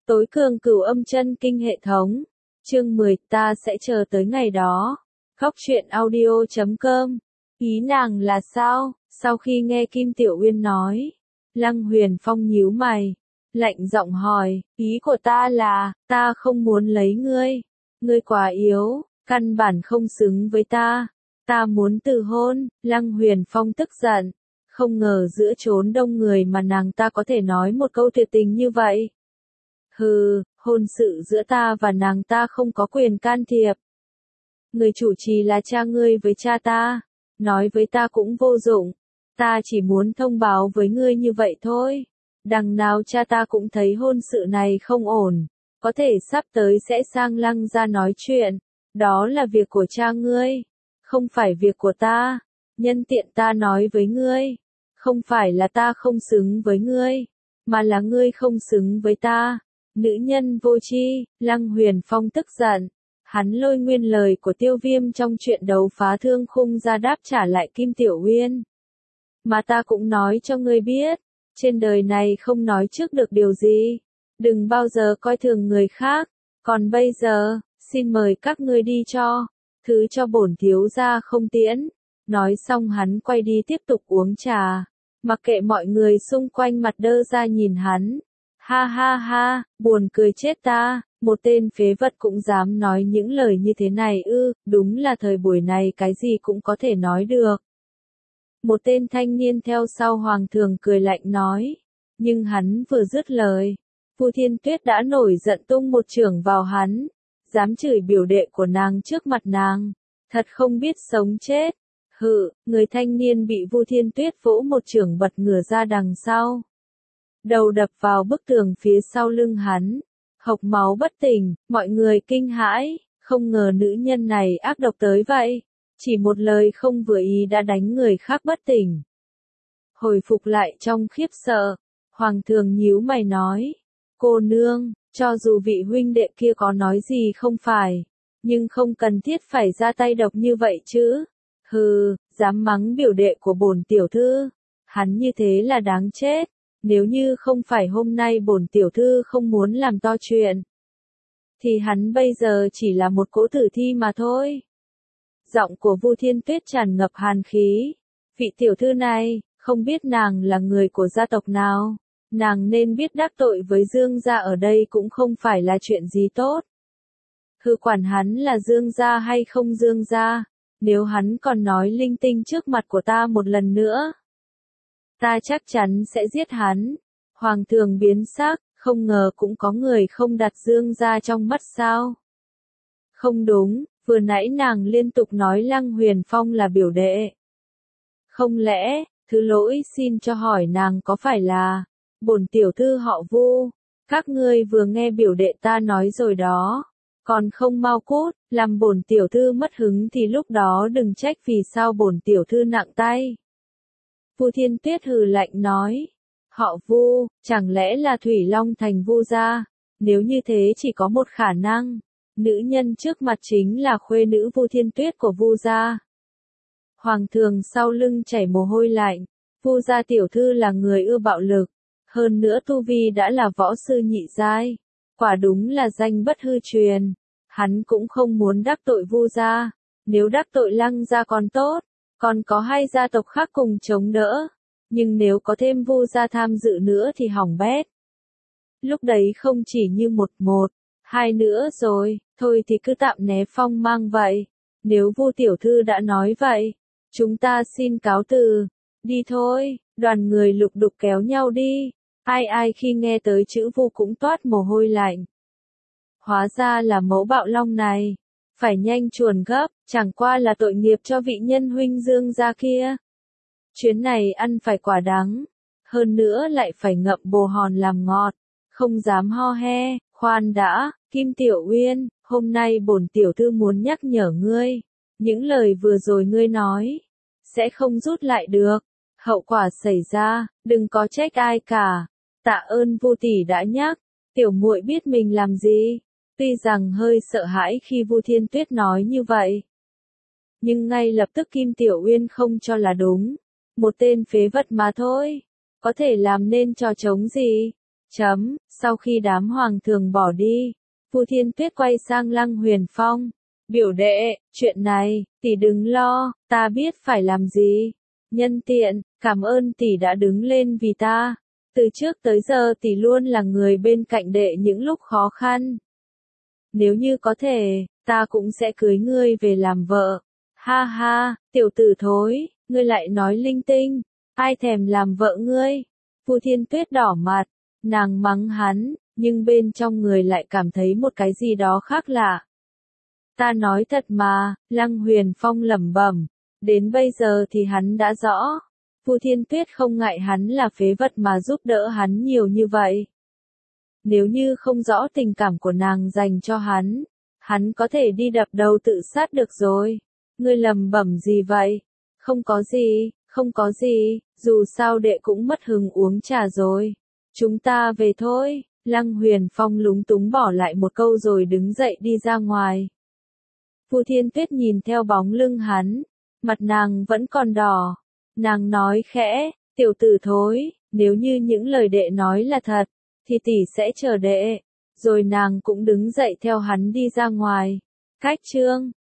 Tối cường cửu âm chân kinh hệ thống. Chương 10, ta sẽ chờ tới ngày đó. Góc truyện audio.com. Ý nàng là sao? Sau khi nghe Kim Tiểu Uyên nói, Lăng Huyền Phong nhíu mày, lạnh giọng hỏi, ý của ta là, ta không muốn lấy ngươi. Ngươi quá yếu, căn bản không xứng với ta. Ta muốn từ hôn. Lăng Huyền Phong tức giận, không ngờ giữa chốn đông người mà nàng ta có thể nói một câu tuyệt tình như vậy. Hừ, hôn sự giữa ta và nàng ta không có quyền can thiệp. Người chủ trì là cha ngươi với cha ta, nói với ta cũng vô dụng. Ta chỉ muốn thông báo với ngươi như vậy thôi. Đằng nào cha ta cũng thấy hôn sự này không ổn, có thể sắp tới sẽ sang Lăng gia nói chuyện. Đó là việc của cha ngươi, không phải việc của ta. Nhân tiện ta nói với ngươi, không phải là ta không xứng với ngươi, mà là ngươi không xứng với ta. Nữ nhân vô tri. Lăng Huyền Phong tức giận, hắn lôi nguyên lời của Tiêu Viêm trong chuyện đấu phá thương khung ra đáp trả lại Kim Tiểu Uyên. Mà ta cũng nói cho ngươi biết, trên đời này không nói trước được điều gì, đừng bao giờ coi thường người khác. Còn bây giờ, xin mời các ngươi đi cho, thứ cho bổn thiếu gia không tiễn. Nói xong hắn quay đi tiếp tục uống trà, mặc kệ mọi người xung quanh mặt đơ ra nhìn hắn. Ha ha ha, buồn cười chết ta, một tên phế vật cũng dám nói những lời như thế này ư, đúng là thời buổi này cái gì cũng có thể nói được. Một tên thanh niên theo sau Hoàng Thường cười lạnh nói, nhưng hắn vừa dứt lời, Vu Thiên Tuyết đã nổi giận tung một chưởng vào hắn, dám chửi biểu đệ của nàng trước mặt nàng, thật không biết sống chết. Hự, người thanh niên bị Vu Thiên Tuyết vỗ một chưởng bật ngửa ra đằng sau, đầu đập vào bức tường phía sau lưng hắn, hộc máu bất tỉnh. Mọi người kinh hãi, không ngờ nữ nhân này ác độc tới vậy, chỉ một lời không vừa ý đã đánh người khác bất tỉnh. Hồi phục lại trong khiếp sợ, Hoàng Thường nhíu mày nói, cô nương, cho dù vị huynh đệ kia có nói gì không phải, nhưng không cần thiết phải ra tay độc như vậy chứ. Hừ, dám mắng biểu đệ của bổn tiểu thư, hắn như thế là đáng chết. Nếu như không phải hôm nay bổn tiểu thư không muốn làm to chuyện, thì hắn bây giờ chỉ là một cỗ tử thi mà thôi. Giọng của Vu Thiên Tuyết tràn ngập hàn khí. Vị tiểu thư này, không biết nàng là người của gia tộc nào, nàng nên biết đắc tội với Dương gia ở đây cũng không phải là chuyện gì tốt. Hừ, quản hắn là Dương gia hay không Dương gia, nếu hắn còn nói linh tinh trước mặt của ta một lần nữa, ta chắc chắn sẽ giết hắn. Hoàng Thường biến sắc, không ngờ cũng có người không đặt Dương gia trong mắt sao. Không đúng, vừa nãy nàng liên tục nói Lăng Huyền Phong là biểu đệ. Không lẽ, thứ lỗi xin cho hỏi nàng có phải là, bổn tiểu thư họ Vu, các ngươi vừa nghe biểu đệ ta nói rồi đó, còn không mau cút, làm bổn tiểu thư mất hứng thì lúc đó đừng trách vì sao bổn tiểu thư nặng tay. Vu Thiên Tuyết hừ lạnh nói, họ Vu, chẳng lẽ là Thủy Long Thành Vu gia? Nếu như thế chỉ có một khả năng, nữ nhân trước mặt chính là khuê nữ Vu Thiên Tuyết của Vu gia. Hoàng Thường sau lưng chảy mồ hôi lạnh, Vu gia tiểu thư là người ưa bạo lực, hơn nữa tu vi đã là võ sư nhị giai, quả đúng là danh bất hư truyền. Hắn cũng không muốn đắc tội Vu gia, nếu đắc tội Lăng gia còn tốt, còn có hai gia tộc khác cùng chống đỡ, nhưng nếu có thêm Vu gia tham dự nữa thì hỏng bét. Lúc đấy không chỉ như một, hai nữa rồi, thôi thì cứ tạm né phong mang vậy. Nếu Vu tiểu thư đã nói vậy, chúng ta xin cáo từ, đi thôi. Đoàn người lục đục kéo nhau đi, ai khi nghe tới chữ Vu cũng toát mồ hôi lạnh. Hóa ra là mẫu bạo long này, phải nhanh chuồn gấp, chẳng qua là tội nghiệp cho vị nhân huynh Dương gia kia. Chuyến này ăn phải quả đắng, hơn nữa lại phải ngậm bồ hòn làm ngọt, không dám ho he. Khoan đã, Kim Tiểu Uyên, hôm nay bổn tiểu thư muốn nhắc nhở ngươi, những lời vừa rồi ngươi nói, sẽ không rút lại được, hậu quả xảy ra, đừng có trách ai cả. Tạ ơn Vu tỷ đã nhắc, tiểu muội biết mình làm gì. Tuy rằng hơi sợ hãi khi Vu Thiên Tuyết nói như vậy, nhưng ngay lập tức Kim Tiểu Uyên không cho là đúng. Một tên phế vật mà thôi, có thể làm nên trò trống gì. Sau khi đám hoàng thường bỏ đi, Vu Thiên Tuyết quay sang Lăng Huyền Phong. Biểu đệ, chuyện này, tỷ đừng lo, ta biết phải làm gì. Nhân tiện, cảm ơn tỷ đã đứng lên vì ta. Từ trước tới giờ tỷ luôn là người bên cạnh đệ những lúc khó khăn. Nếu như có thể, ta cũng sẽ cưới ngươi về làm vợ. Ha ha, tiểu tử thối, ngươi lại nói linh tinh, ai thèm làm vợ ngươi. Vu Thiên Tuyết đỏ mặt, nàng mắng hắn, nhưng bên trong người lại cảm thấy một cái gì đó khác lạ. Ta nói thật mà, Lăng Huyền Phong lẩm bẩm, đến bây giờ thì hắn đã rõ. Vu Thiên Tuyết không ngại hắn là phế vật mà giúp đỡ hắn nhiều như vậy. Nếu như không rõ tình cảm của nàng dành cho hắn có thể đi đập đầu tự sát được rồi. Ngươi lẩm bẩm gì vậy? Không có gì, dù sao đệ cũng mất hứng uống trà rồi. Chúng ta về thôi. Lăng Huyền Phong lúng túng bỏ lại một câu rồi đứng dậy đi ra ngoài. Vu Thiên Tuyết nhìn theo bóng lưng hắn, mặt nàng vẫn còn đỏ. Nàng nói khẽ, tiểu tử thối, nếu như những lời đệ nói là thật, thì tỷ sẽ chờ đệ. Rồi nàng cũng đứng dậy theo hắn đi ra ngoài. Cách chương